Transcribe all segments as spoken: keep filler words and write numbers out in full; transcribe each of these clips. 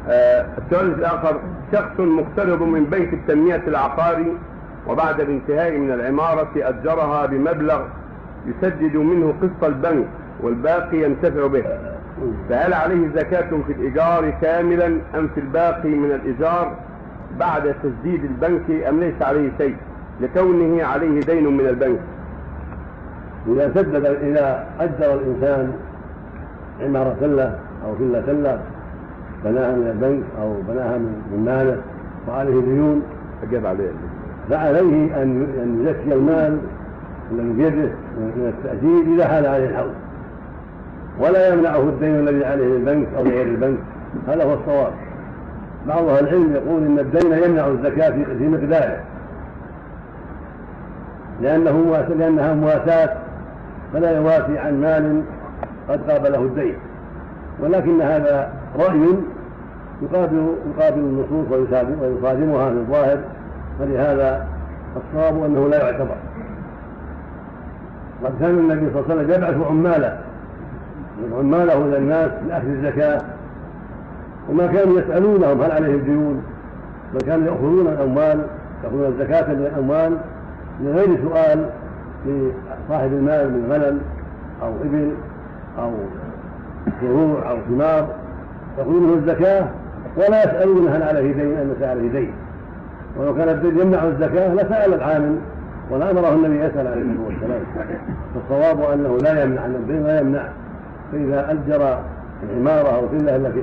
آه السؤال الآخر: شخص مقترض من بنك التنمية العقاري، وبعد الانتهاء من العمارة أجرها بمبلغ يسدد منه قسط البنك والباقي ينتفع به، فهل عليه زكاة في الإيجار كاملا أم في الباقي من الإيجار بعد تسديد البنك، أم ليس عليه شيء لكونه عليه دين من البنك؟ إذا سدد إذا أجر الإنسان عمارة له أو فيلا له بناها من البنك أو بناها من ماله وعليه ديون أجاب عليه فعليه أن يزكي المال الذي بيده من التأجير إذا حال عليه الحول، ولا يمنعه الدين الذي عليه للبنك أو لغير البنك. هذا هو الصواب. بعض أهل العلم يقول إن الدين يمنع الزكاة في مقداره لأنه لأنها مواساة، فلا يوافي عن مال قد قابله الدين، ولكن هذا رأي يقابل يقابل النصوص ويصادمها في الظاهر، فلهذا الصواب أنه لا يعتبر. قد كان النبي صلى الله عليه وسلم يبعث عماله عماله إلى الناس لأخذ الزكاة، وما كانوا يسألونهم هل عليهم ديون، بل كانوا يأخذون الأموال يأخذون الزكاة من الأموال من غير سؤال لصاحب المال من غنم أو إبل أو زروع أو ثمار، يأخذونه الزكاة ولا يسألون هل عليه دين أم ليس عليه دين. ولو كان الدين يمنع الزكاة لسأل العامل ولا أمره النبي يسأل عليه الصلاة والسلام. فالصواب أنه لا يمنع، أن الدين لا يمنع. فإذا أجر العمارة أو فيلا التي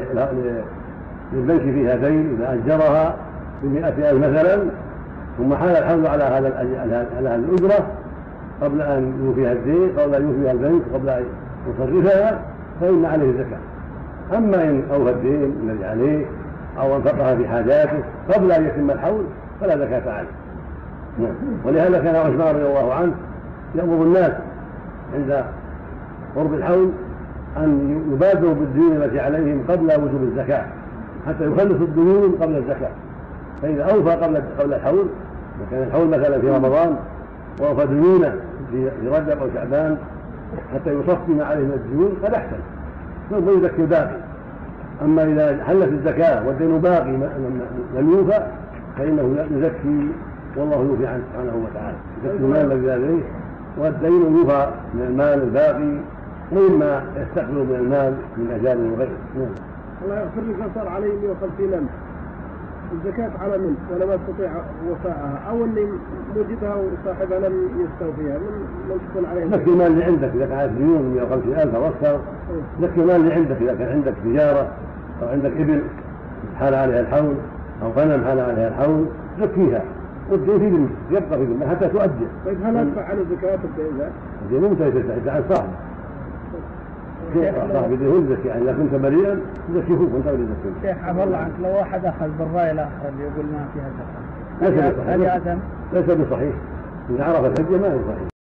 للبنك فيها دين، إذا أجرها بمئة ألف مثلا ثم حال الحول على هذا على هذه الأجرة قبل أن يوفيها الدين، قبل أن يوفيها البنك، قبل أن يصرفها، فإن عليه الزكاة. أما إن أوفى الدين الذي عليه أو أنفقها في حاجاته قبل أن يتم الحول فلا زكاة عليه. ولهذا كان عثمان رضي الله عنه يأمر الناس عند قرب الحول أن يبادروا بالديون التي عليهم قبل وجوب الزكاة حتى يخلصوا الديون قبل الزكاة. فإذا أوفى قبل قبل الحول، وكان الحول مثلا في رمضان وأوفى ديونه في رجب أو شعبان حتى يصفي ما عليه من الديون قد أحسن، ثم يزكي الباقي. أما إذا حلت الزكاة والدين باقي لم يوفى فإنه يزكي، والله يوفي عنه سبحانه وتعالى، يزكي المال الذي عليه، والدين يوفى من المال الباقي ومما يستقبل من المال من أجال وغيره. الله يغفر لك، صار عليه مئة وخمسين ألف الزكاة على من ولا ما يستطيع وفاءها، أو اللي وجدها وصاحبها لم يستوفيها من تكون عليه زكي المال اللي عندك. إذا كانت ديون مئة وخمسين ألف أو أكثر زكي المال اللي عندك. إذا كان عندك تجارة أو عندك إبل حال عليها الحول أو غنم حال عليها الحول زكيها، والدين في ذمتك يبقى في ذمتك حتى تؤدي. طيب هل أدفع عن الزكاة الدين ذا؟ الدين ممتاز تدفع عن صاحبه. صاحب الدين هو الزكي، يعني إذا كنت بريئا تزكيه وأنت غير زكي. شيخ عفى الله عنك، لو واحد أخذ بالرأي الآخر اللي يقول ما فيها زكاة ليس بصحيح، ليس بصحيح. إذا عرف الحجة ما هي صحيح.